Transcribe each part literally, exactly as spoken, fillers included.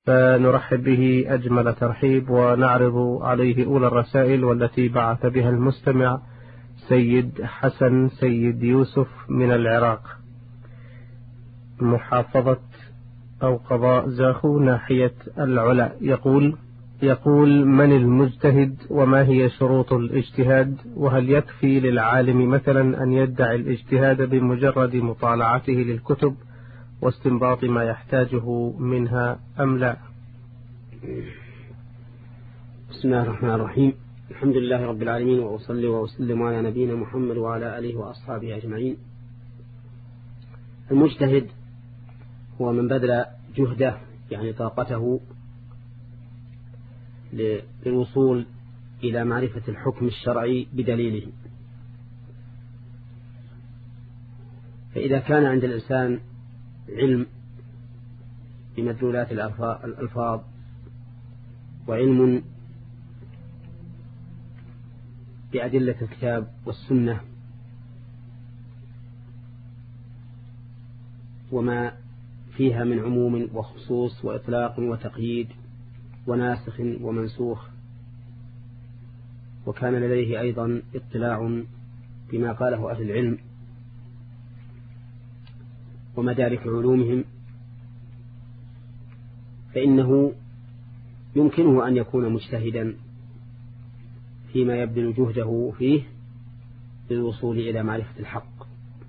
فنرحب به أجمل ترحيب ونعرض عليه أولى الرسائل والتي بعث بها المستمع سيد حسن سيد يوسف من العراق، محافظة أو قضاء زاخو ناحية العلا. يقول يقول من المجتهد وما هي شروط الاجتهاد؟ وهل يكفي للعالم مثلا أن يدعي الاجتهاد بمجرد مطالعته للكتب واستنباط ما يحتاجه منها أم لا؟ بسم الله الرحمن الرحيم. الحمد لله رب العالمين، وأصلي وأسلم على نبينا محمد وعلى آله وأصحابه أجمعين. المجتهد هو من بذل جهده يعني طاقته للوصول إلى معرفة الحكم الشرعي بدليله. فإذا كان عند الإنسان علم بمدلولات الألفاظ وعلم بأدلة الكتاب والسنة وما فيها من عموم وخصوص وإطلاق وتقييد وناسخ ومنسوخ، وكان لديه أيضا اطلاع بما قاله أهل العلم ومدارك علومهم، فإنه يمكنه أن يكون مجتهدا فيما يبذل جهده فيه للوصول إلى معرفة الحق.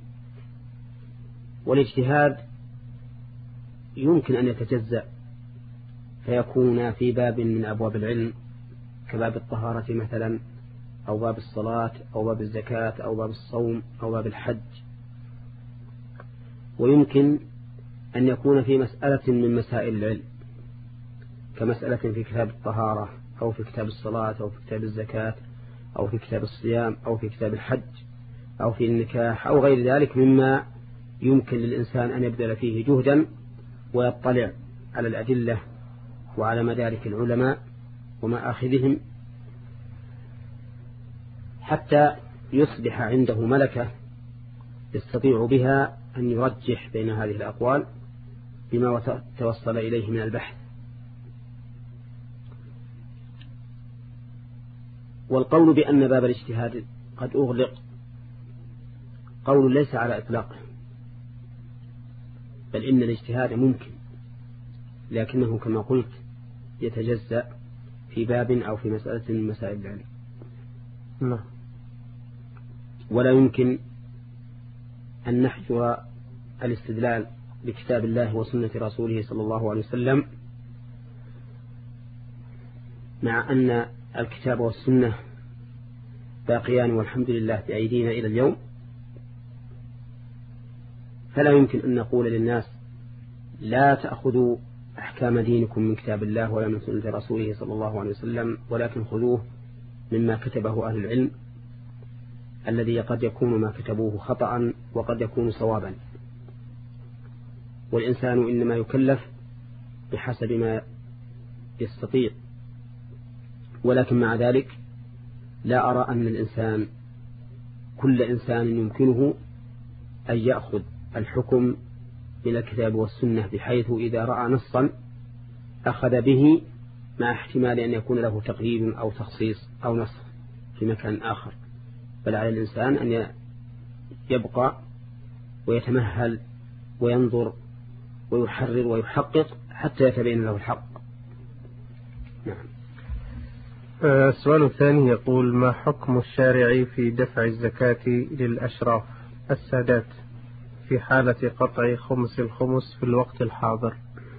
والاجتهاد يمكن أن يتجزأ فيكون في باب من أبواب العلم كباب الطهارة مثلا، أو باب الصلاة، أو باب الزكاة، أو باب الصوم، أو باب الحج. ويمكن أن يكون في مسألة من مسائل العلم كمسألة في كتاب الطهارة، أو في كتاب الصلاة، أو في كتاب الزكاة، أو في كتاب الصيام، أو في كتاب الحج، أو في النكاح، أو غير ذلك مما يمكن للإنسان أن يبذل فيه جهدا ويطلع على الأدلة وعلى مدارك العلماء ومآخذهم حتى يصبح عنده ملكة يستطيع بها أن يرجح بين هذه الأقوال بما توصل إليه من البحث. والقول بأن باب الاجتهاد قد أغلق قول ليس على إطلاقه، بل إن الاجتهاد ممكن، لكنه كما قلت يتجزأ في باب أو في مسألة من مسائل العلم، ولا يمكن أن نحجر الاستدلال بكتاب الله وسنة رسوله صلى الله عليه وسلم، مع أن الكتاب والسنة باقيان والحمد لله بأيدينا إلى اليوم. فلا يمكن أن نقول للناس لا تأخذوا أحكام دينكم من كتاب الله ولا من سنة رسوله صلى الله عليه وسلم، ولكن خذوه مما كتبه أهل العلم الذي قد يكون ما كتبوه خطأ وقد يكون صوابا. والإنسان إنما يكلف بحسب ما يستطيع، ولكن مع ذلك لا أرى أن الإنسان كل إنسان يمكنه أن يأخذ الحكم من الكتاب والسنة، بحيث إذا رأى نصا أخذ به مع احتمال أن يكون له تقييد أو تخصيص أو نسخ في مكان آخر، بل على الإنسان أن يبقى ويتمهل وينظر ويحرر ويحقق حتى يتبين له الحق. نعم. السؤال الثاني يقول: ما حكم الشارع في دفع الزكاة للأشراف السادات في حالة قطع خمس الخمس في الوقت الحاضر؟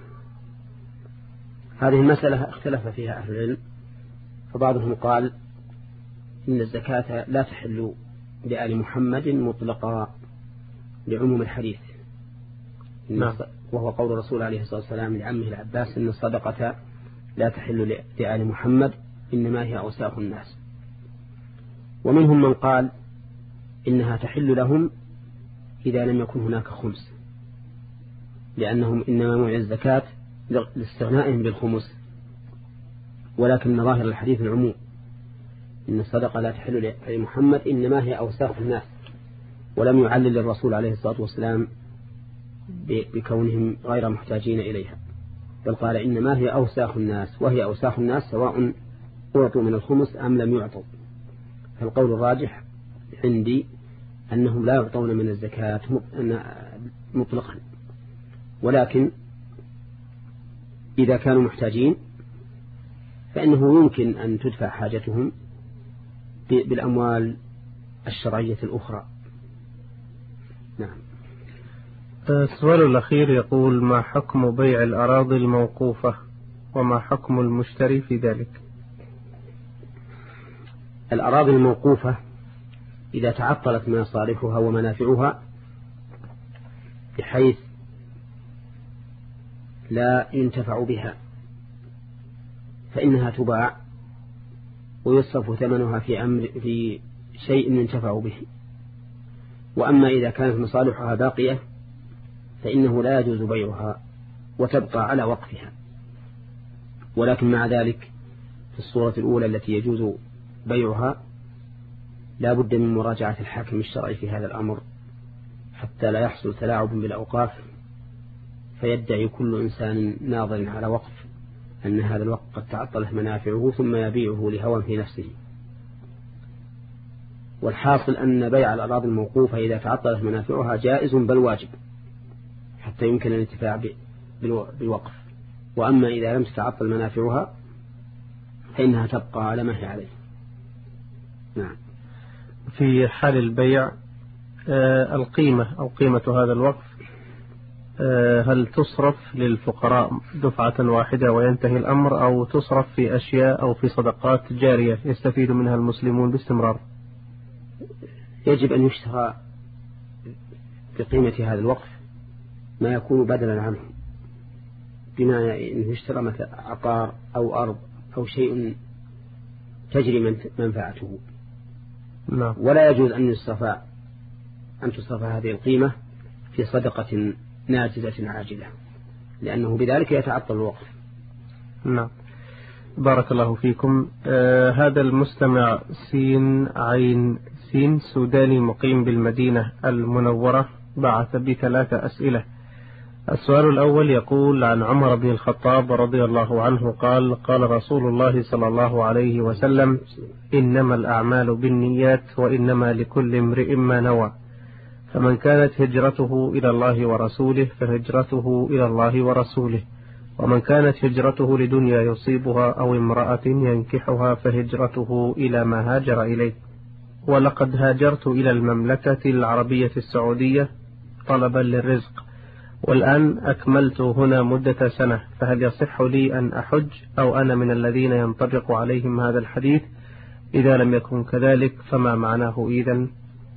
هذه المسألة اختلف فيها أهل العلم، فبعضهم قال إن الزكاة لا تحل لآل محمد مطلقا لعموم الحديث، نعم. وهو قول الرسول عليه الصلاة والسلام لعمه العباس: إن الصدقة لا تحل لآل محمد إنما هي أوساخ الناس. ومنهم من قال إنها تحل لهم إذا لم يكن هناك خمس، لأنهم إنما منع الزكاة لاستغنائهم بالخمس، ولكن ظاهر الحديث العموم: إن الصدقة لا تحل لآل محمد إنما هي أوساخ الناس، ولم يعلل الرسول عليه الصلاة والسلام بكونهم غير محتاجين إليها. بل قال إنما هي أوساخ الناس، وهي أوساخ الناس سواء أعطوا من الخمس أم لم يعطوا. فالقول الراجح عندي أنهم لا يعطون من الزكاة مطلقا، ولكن إذا كانوا محتاجين فإنه يمكن أن تدفع حاجتهم بالأموال الشرعية الأخرى. نعم. السؤال الأخير يقول: ما حكم بيع الأراضي الموقوفة، وما حكم المشتري في ذلك؟ الأراضي الموقوفة إذا تعطلت مصالحها ومنافعها بحيث لا ينتفع بها فإنها تباع ويصرف ثمنها في أمر في شيء ينتفع به. وأما إذا كانت مصالحها باقية فإنه لا يجوز بيعها وتبقى على وقفها. ولكن مع ذلك في الصورة الأولى التي يجوز بيعها لا بد من مراجعة الحاكم الشرعي في هذا الأمر حتى لا يحصل تلاعب بالأوقاف فيدعي كل إنسان ناظر على وقف أن هذا الوقت قد تعطلت منافعه ثم يبيعه لهوى في نفسه. والحاصل أن بيع الأراضي الموقوفة إذا تعطلت منافعها جائز بل واجب حتى يمكن الانتفاع بالوقف. وأما إذا لم تتعطل منافعها فإنها تبقى على ما هي عليه. نعم. في حال البيع آه القيمة أو قيمة هذا الوقف آه هل تصرف للفقراء دفعة واحدة وينتهي الأمر، أو تصرف في أشياء أو في صدقات جارية يستفيد منها المسلمون باستمرار؟ يجب أن يشترى بقيمة هذا الوقف ما يكون بدلا عنه، بما أنه يشترى مثل عقار أو أرض أو شيء تجري منفعته. نعم. ولا يجوز أن يصرف أن تصرف هذه القيمة في صدقة ناجزة عاجلة لأنه بذلك يتعطل الوقف. نعم. بارك الله فيكم. آه هذا المستمع سين عين سين سوداني مقيم بالمدينة المنورة بعث بثلاثة أسئلة. السؤال الأول يقول: عن عمر بن الخطاب رضي الله عنه قال: قال رسول الله صلى الله عليه وسلم: إنما الأعمال بالنيات وإنما لكل امرئ ما نوى، فمن كانت هجرته إلى الله ورسوله فهجرته إلى الله ورسوله، ومن كانت هجرته لدنيا يصيبها أو امرأة ينكحها فهجرته إلى ما هاجر إليه. ولقد هاجرت إلى المملكة العربية السعودية طلبا للرزق، والآن أكملت هنا مدة سنة، فهل يصح لي أن أحج أو أنا من الذين ينطبق عليهم هذا الحديث؟ إذا لم يكن كذلك فما معناه إذن؟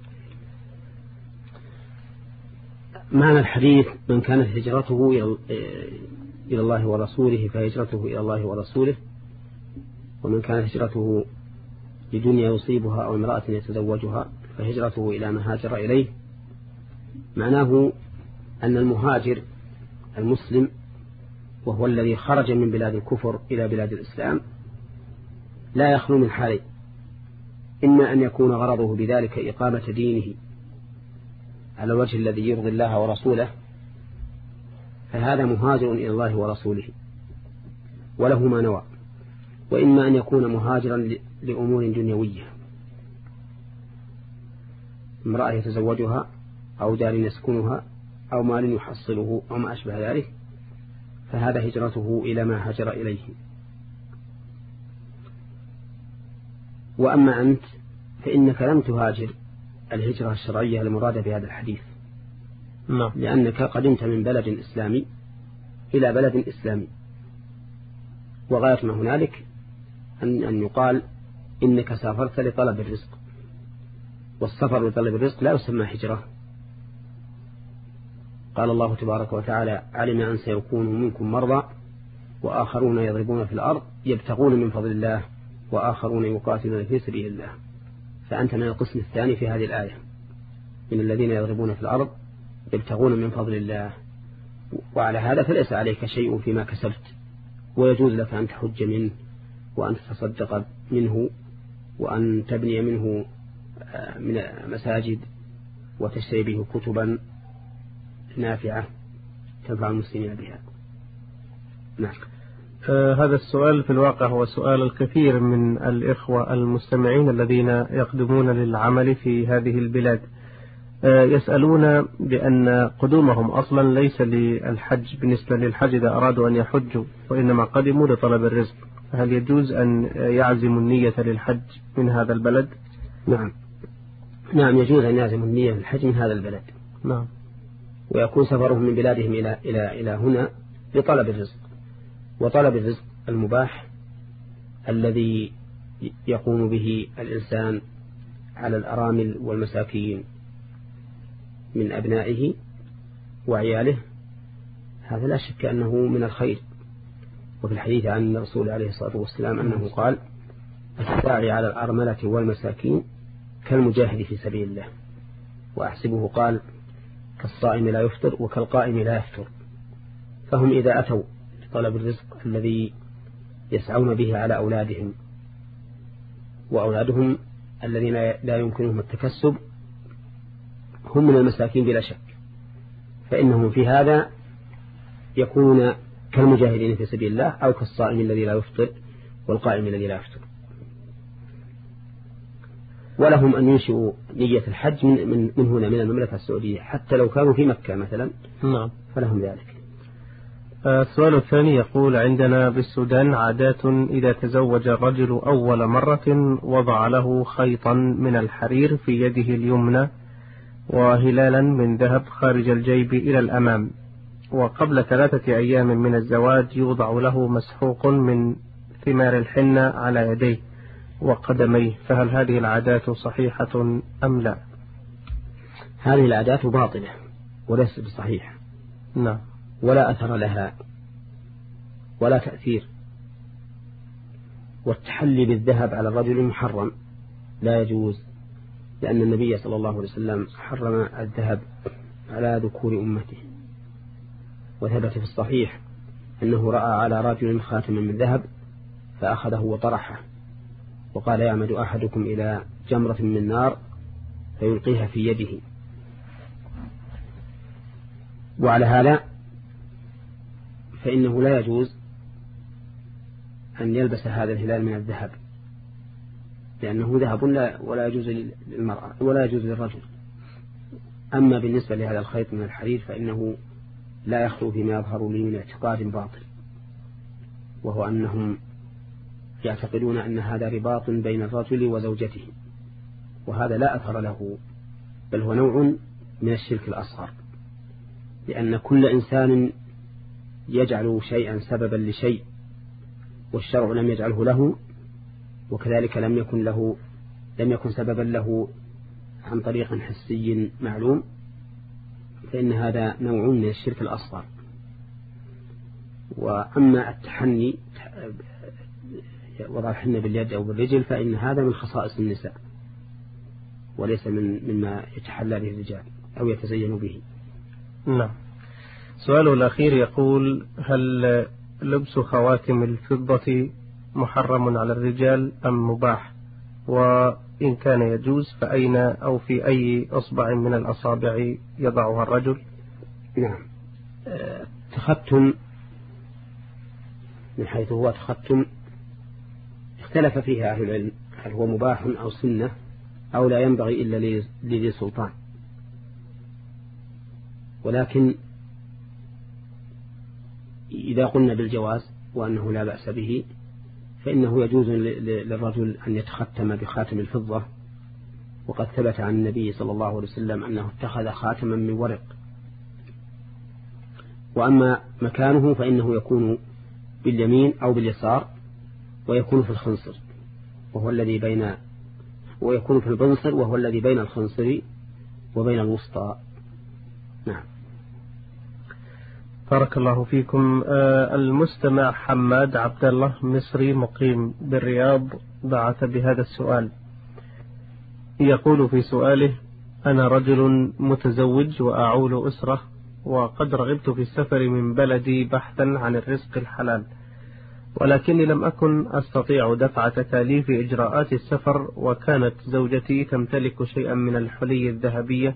معنى الحديث: من كانت هجرته إلى الله ورسوله فهجرته إلى الله ورسوله، ومن كانت هجرته لدنيا يصيبها أو امرأة يتزوجها فهجرته إلى ما هاجر إليه. معناه أن المهاجر المسلم وهو الذي خرج من بلاد الكفر إلى بلاد الإسلام لا يخلو من حالين: إما أن يكون غرضه بذلك إقامة دينه على الوجه الذي يرضي الله ورسوله، فهذا مهاجر إلى الله ورسوله وله ما نوى، وإما أن يكون مهاجرا لأمور دنيوية، امرأة يتزوجها أو دار يسكنها أو مال يحصله أو ما أشبه ذلك، فهذا هجرته إلى ما هاجر إليه. وأما أنت فإنك لم تهاجر الهجرة الشرعية المرادة بهذا الحديث، نعم. لأنك قدمت من بلد إسلامي إلى بلد إسلامي، وغاية ما هنالك أن, أن يقال إنك سافرت لطلب الرزق، والسفر لطلب الرزق لا يسمى هجرة. قال الله تبارك وتعالى: علم أن سيكون منكم مرضى وآخرون يضربون في الأرض يبتغون من فضل الله وآخرون يقاتلون في سبيل الله. فأنت من القسم الثاني في هذه الآية، من الذين يضربون في الأرض يبتغون من فضل الله. وعلى هذا فليس عليك شيء فيما كسبت، ويجوز لك أن تحج منه وأن تتصدق منه وأن تبني منه من مساجد وتشتري به كتبا نافعة تنفع المسلمين بها. نعم. آه هذا السؤال في الواقع هو سؤال الكثير من الإخوة المستمعين الذين يقدمون للعمل في هذه البلاد. آه يسألون بأن قدومهم أصلا ليس للحج بالنسبة للحج إذا أرادوا أن يحجوا، وإنما قدموا لطلب الرزق، فهل يجوز أن يعزموا النية للحج من هذا البلد؟ نعم نعم يجوز أن يعزموا النية للحج من هذا البلد. نعم. ويكون سفرهم من بلادهم إلى إلى إلى هنا لطلب الرزق، وطلب الرزق المباح الذي يقوم به الإنسان على الأرامل والمساكين من أبنائه وعياله، هذا لا شك أنه من الخير. وفي الحديث عن الرسول عليه الصلاة والسلام أنه قال: الساعي على الأرملة والمساكين كالمجاهد في سبيل الله. وأحسبه قال: كالصائم لا يفطر وكالقائم لا يفطر. فهم إذا أتوا لطلب الرزق الذي يسعون به على أولادهم، وأولادهم الذين لا يمكنهم التكسب هم من المساكين بلا شك، فإنهم في هذا يكون كالمجاهدين في سبيل الله أو كالصائم الذي لا يفطر والقائم الذي لا يفطر. ولهم أن ينشئوا نية الحج من, من, من هنا من المملكة السعودية، حتى لو كانوا في مكة مثلا. نعم. فلهم ذلك. السؤال الثاني يقول: عندنا بالسودان عادات إذا تزوج الرجل أول مرة وضع له خيطا من الحرير في يده اليمنى وهلالا من ذهب خارج الجيب إلى الأمام، وقبل ثلاثة أيام من الزواج يوضع له مسحوق من ثمار الحنة على يديه وقدميه، فهل هذه العادات صحيحة أم لا؟ هذه العادات باطلة وليست بصحيحة. نعم. ولا أثر لها ولا تأثير. والتحلي بالذهب على الرجل محرم لا يجوز، لأن النبي صلى الله عليه وسلم حرم الذهب على ذكور أمته. وثبت في الصحيح أنه رأى على رجل خاتما من ذهب فأخذه وطرحه، وقال: يعمد أحدكم إلى جمرة من نار فيلقيها في يده. وعلى هذا فإنه لا يجوز أن يلبس هذا الهلال من الذهب، لأنه ذهب ولا يجوز للمرأة ولا يجوز للرجل. أما بالنسبة لهذا الخيط من الحرير فإنه لا يخلو فيما يظهر لي من اعتقاد باطل، وهو أنهم يعتقدون أن هذا رباط بين الرجل وزوجته، وهذا لا أثر له، بل هو نوع من الشرك الأصغر، لأن كل إنسان يجعل شيئا سببا لشيء والشرع لم يجعله له، وكذلك لم يكن له لم يكن سببا له عن طريق حسي معلوم، فإن هذا نوع من الشرك الأصغر. وأما التحني وضع الحنة باليد أو بالرجل فإن هذا من خصائص النساء وليس من مما يتحلى به الرجال أو يتزين به. نعم. سؤاله الأخير يقول: هل لبس خواتم الفضة محرم على الرجال أم مباح؟ وإن كان يجوز فأين أو في أي أصبع من الأصابع يضعها الرجل؟ نعم. تختم من حيث هو تختم اختلف فيها أهل العلم، هل هو مباح أو سنة أو لا ينبغي إلا لذي سلطان. ولكن إذا قلنا بالجواز وأنه لا بأس به فإنه يجوز للرجل أن يتختم بخاتم الفضة، وقد ثبت عن النبي صلى الله عليه وسلم أنه اتخذ خاتما من ورق. وأما مكانه فإنه يكون باليمين أو باليسار، ويكون في الخنصر وهو الذي بين ويكون في البنصر وهو الذي بين الخنصر وبين الوسطى. نعم. بارك الله فيكم. آه المستمع حماد عبد الله مصري مقيم بالرياض بعث بهذا السؤال، يقول في سؤاله: أنا رجل متزوج وأعول أسرة، وقد رغبت في السفر من بلدي بحثا عن الرزق الحلال، ولكني لم أكن أستطيع دفع تكاليف إجراءات السفر، وكانت زوجتي تمتلك شيئا من الحلي الذهبية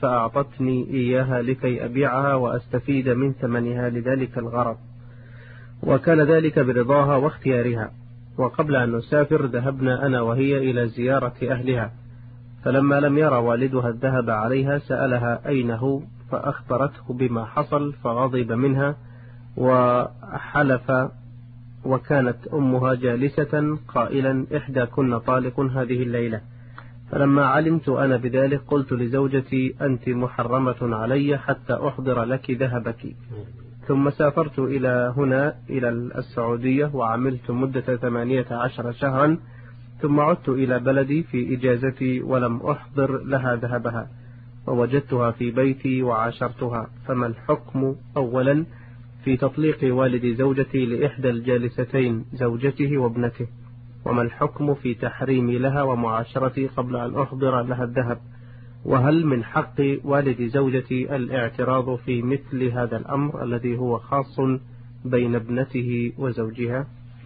فأعطتني إياها لكي أبيعها وأستفيد من ثمنها لذلك الغرض، وكان ذلك برضاها واختيارها. وقبل أن نسافر ذهبنا أنا وهي إلى زيارة أهلها، فلما لم يرى والدها الذهب عليها سألها أين هو، فأخبرته بما حصل فغضب منها وحلف. وكانت أمها جالسة قائلا إحداكن طالق هذه الليلة. فلما علمت أنا بذلك قلت لزوجتي أنت محرمة علي حتى أحضر لك ذهبك. ثم سافرت إلى هنا إلى السعودية وعملت مدة ثمانية عشر شهرا، ثم عدت إلى بلدي في إجازتي ولم أحضر لها ذهبها، ووجدتها في بيتي وعاشرتها. فما الحكم أولا في تطليق والد زوجتي لإحدى الجالستين زوجته وابنته؟ وما الحكم في تحريمي لها ومعاشرتي قبل أن أحضر لها الذهب؟ وهل من حق والد زوجتي الاعتراض في مثل هذا الأمر الذي هو خاص بين ابنته وزوجها؟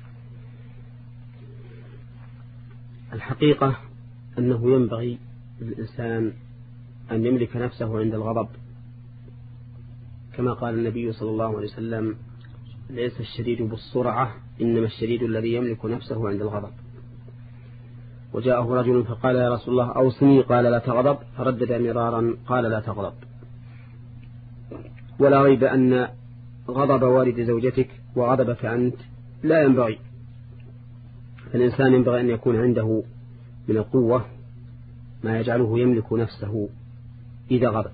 الحقيقة أنه ينبغي للإنسان أن يملك نفسه عند الغضب، كما قال النبي صلى الله عليه وسلم ليس الشديد بالسرعة إنما الشديد الذي يملك نفسه عند الغضب. وجاءه رجل فقال يا رسول الله أوصني، قال لا تغضب، فردد مرارا قال لا تغضب. ولا ريب أن غضب والد زوجتك وغضبك أنت لا ينبغي، فالإنسان ينبغي أن يكون عنده من القوة ما يجعله يملك نفسه إذا غضب.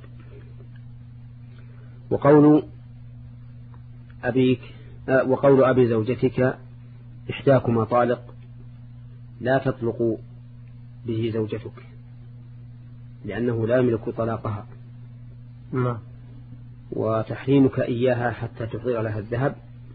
وقول أبيك وقول أبي زوجتك إحداكما طالق لا تطلق به زوجتك، لأنه لا يملك طلاقها. ما. وتحريمك إياها حتى تحضر لها الذهب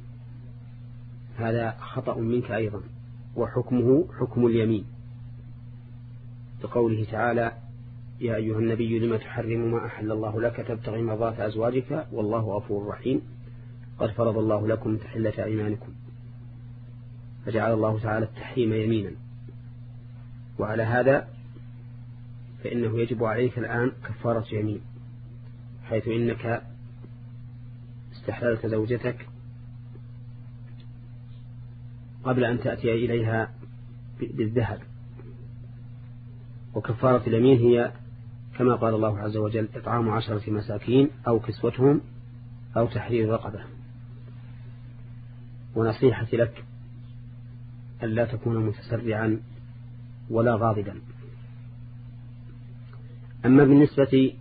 هذا خطأ منك أيضا، وحكمه حكم اليمين، لقوله تعالى يا أيها النبي لما تحرم ما أحل الله لك تبتغي مرضات أزواجك والله غفور رحيم قد فرض الله لكم تحلة أيمانكم، فجعل الله تعالى التحريم يمينا. وعلى هذا فإنه يجب عليك الآن كفارة يمين، حيث إنك استحللت زوجتك قبل أن تأتي إليها بالذهب. وكفارة اليمين هي كما قال الله عز وجل إطعام عشرة مساكين أو كسوتهم أو تحرير رقبة. ونصيحتي لك ألا تكون متسرعا ولا غاضبا. أما بالنسبة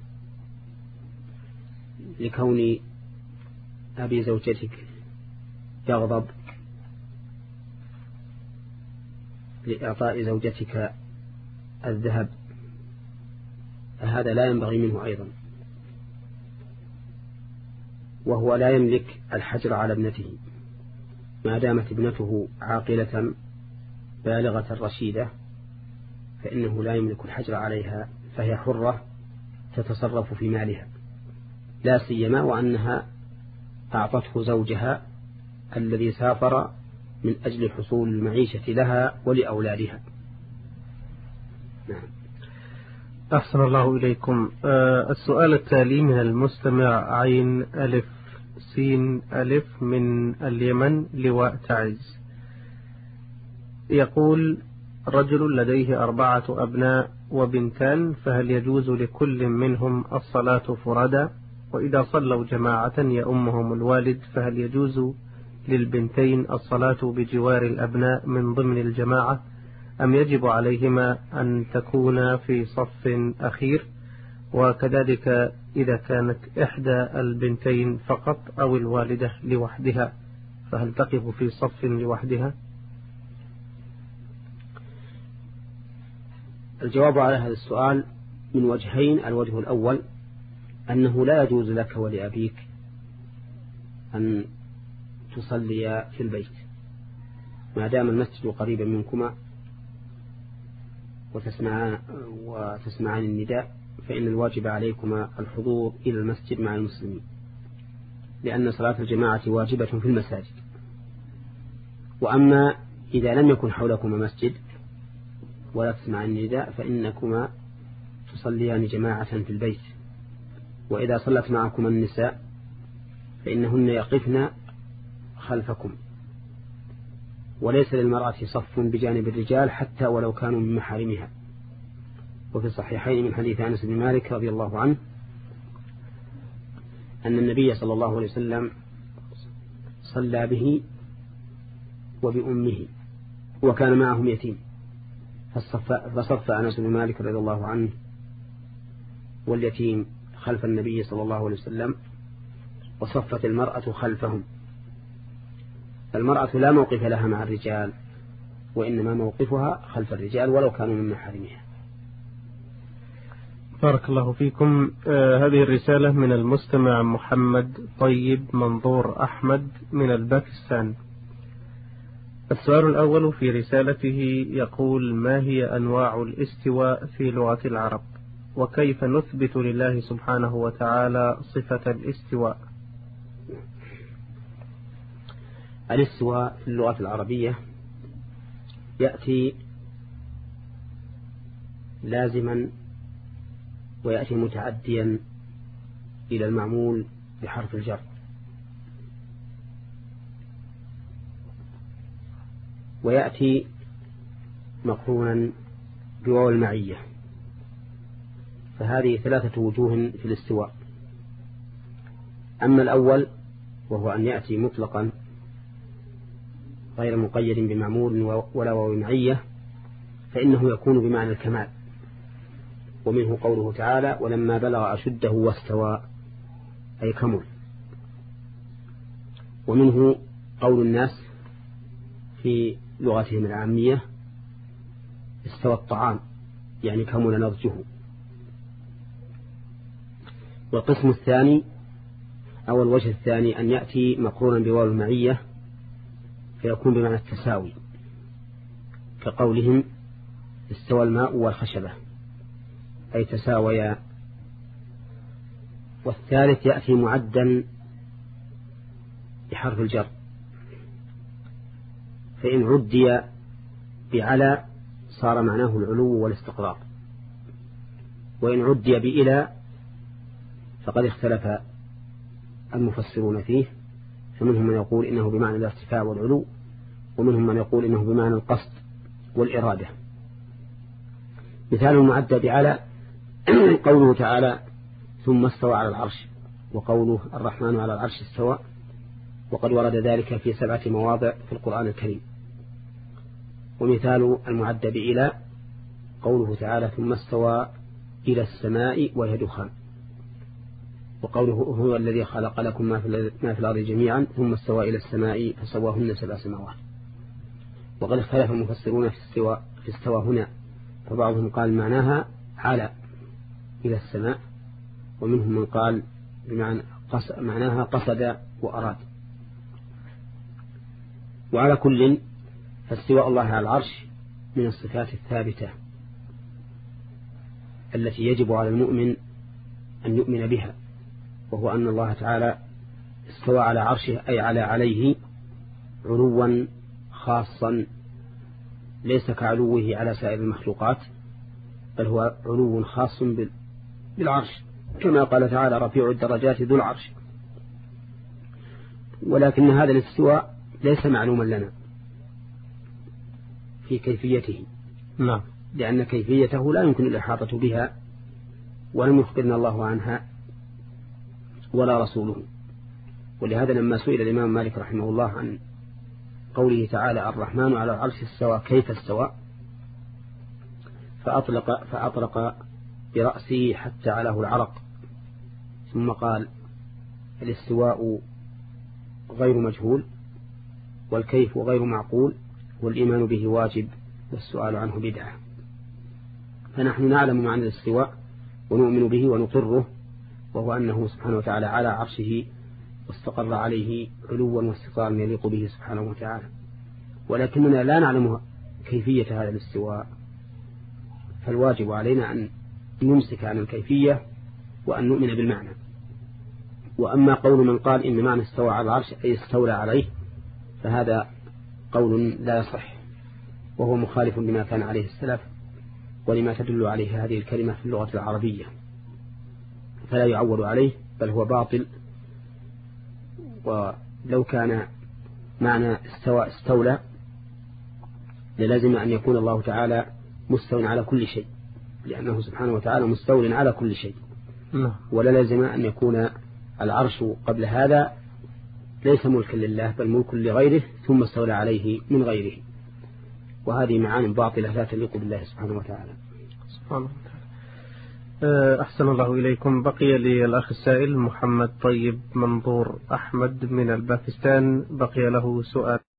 لكون أبي زوجتك يغضب لإعطاء زوجتك الذهب فهذا لا ينبغي منه أيضا، وهو لا يملك الحجر على ابنته ما دامت ابنته عاقلة بالغة رشيدة، فإنه لا يملك الحجر عليها، فهي حرة تتصرف في مالها، لا سيما وأنها أعطته زوجها الذي سافر من أجل حصول المعيشة لها ولأولادها. نعم. أحسن الله إليكم. أه السؤال التالي من المستمع عين ألف سين ألف من اليمن لواء تعز، يقول رجل لديه أربعة أبناء وبنتان، فهل يجوز لكل منهم الصلاة فرادى؟ وإذا صلوا جماعة يؤمهم الوالد فهل يجوز للبنتين الصلاة بجوار الأبناء من ضمن الجماعة، أم يجب عليهما أن تكون في صف أخير؟ وكذلك إذا كانت إحدى البنتين فقط أو الوالدة لوحدها فهل تقف في صف لوحدها؟ الجواب على هذا السؤال من وجهين. الوجه الأول أنه لا يجوز لك ولأبيك أن تصلي في البيت ما دام المسجد قريبا منكما وتسمعان, وتسمعان النداء، فإن الواجب عليكما الحضور إلى المسجد مع المسلمين، لأن صلاة الجماعة واجبة في المساجد. وأما إذا لم يكن حولكما مسجد ولا تسمعان النداء فإنكما تصليان جماعة في البيت. وإذا صلت معكما النساء فإنهن يقفن خلفكم، وليس للمرأة صف بجانب الرجال حتى ولو كانوا من محارمها. وفي الصحيحين من حديث أنس بن مالك رضي الله عنه أن النبي صلى الله عليه وسلم صلى به وبأمه وكان معهم يتيم، فصف, فصف أنس بن مالك رضي الله عنه واليتيم خلف النبي صلى الله عليه وسلم، وصفت المرأة خلفهم. المرأة لا موقف لها مع الرجال، وإنما موقفها خلف الرجال ولو كانوا من محارمها. بارك الله فيكم. آه هذه الرسالة من المستمع محمد طيب منظور أحمد من الباكستان. السؤال الأول في رسالته يقول: ما هي أنواع الاستواء في لغة العرب؟ وكيف نثبت لله سبحانه وتعالى صفة الاستواء؟ الاستواء في اللغة العربية يأتي لازما ويأتي متعديا إلى المعمول بحرف الجر، ويأتي مقرونا بواو المعية. فهذه ثلاثة وجوه في الاستواء. أما الأول وهو أن يأتي مطلقا غير مقيد بمعمول ولا واو معية، فإنه يكون بمعنى الكمال، ومنه قوله تعالى: ولما بلغ أشده واستوى، أي كمل. ومنه قول الناس في لغتهم العامية: استوى الطعام، يعني كمل نضجه. والقسم الثاني أو الوجه الثاني أن يأتي مقرونا بواو المعية فيكون بمعنى التساوي، كقولهم: استوى الماء والخشبة، أي تساويا. والثالث يأتي معدا بحرف الجر، فإن عدي بعلى صار معناه العلو والاستقرار، وإن عدي بإلى فقد اختلف المفسرون فيه، فمنهم من يقول إنه بمعنى الارتفاع والعلو، ومنهم من يقول إنه بمعنى القصد والإرادة. مثال المعدى بعلى قوله تعالى: ثم استوى على العرش، وقوله: الرحمن على العرش استوى، وقد ورد ذلك في سبعة مواضع في القرآن الكريم. ومثال المعدى بإلى قوله تعالى: ثم استوى إلى السماء وهي دخان، وقوله: هو الذي خلق لكم ما في الأرض جميعا ثم استوى إلى السماء فسواهن سبع سماوات. وقد اختلف المفسرون في استوى, في استوى هنا، فبعضهم قال معناها على إلى السماء، ومنهم من قال بمعنى قصد معناها قصد وأراد. وعلى كل فاستواء الله على العرش من الصفات الثابتة التي يجب على المؤمن أن يؤمن بها، وهو أن الله تعالى استوى على عرشه أي على عليه علوا خاصا ليس كعلوه على سائر المخلوقات، بل هو علو خاص بالعرش، كما قال تعالى: رفيع الدرجات ذو العرش. ولكن هذا الاستواء ليس معلوما لنا في كيفيته، نعم، لأن كيفيته لا يمكن الإحاطة بها، ولم يخبرنا الله عنها ولا رسوله. ولهذا لما سئل الإمام مالك رحمه الله عن قوله تعالى: الرحمن على العرش استوى، كيف استوى؟ فأطلق, فأطلق برأسه حتى علاه العرق، ثم قال: الاستواء غير مجهول، والكيف غير معقول، والإيمان به واجب، والسؤال عنه بدعة. فنحن نعلم معنى الاستواء ونؤمن به ونقره، وهو أنه سبحانه وتعالى على عرشه واستقر عليه علوا واستقرارا يليق به سبحانه وتعالى، ولكننا لا نعلم كيفية هذا الاستواء، فالواجب علينا أن نمسك عن الكيفية وأن نؤمن بالمعنى. وأما قول من قال إن معنى استوى على العرش أي استولى عليه، فهذا قول لا يصح، وهو مخالف بما كان عليه السلف ولما تدل عليه هذه الكلمة في اللغة العربية، فلا يعول عليه، بل هو باطل. ولو كان معنى استوى استولى للازم أن يكون الله تعالى مستوى على كل شيء، لأنه سبحانه وتعالى مستول على كل شيء. ولا لازم أن يكون العرش قبل هذا ليس ملكا لله بل ملك لغيره ثم استولى عليه من غيره، وهذه معان باطلة لا تليق بالله سبحانه وتعالى. سبحانه وتعالى. أحسن الله إليكم. بقي لي الأخ السائل محمد طيب منظور أحمد من الباكستان، بقي له سؤال.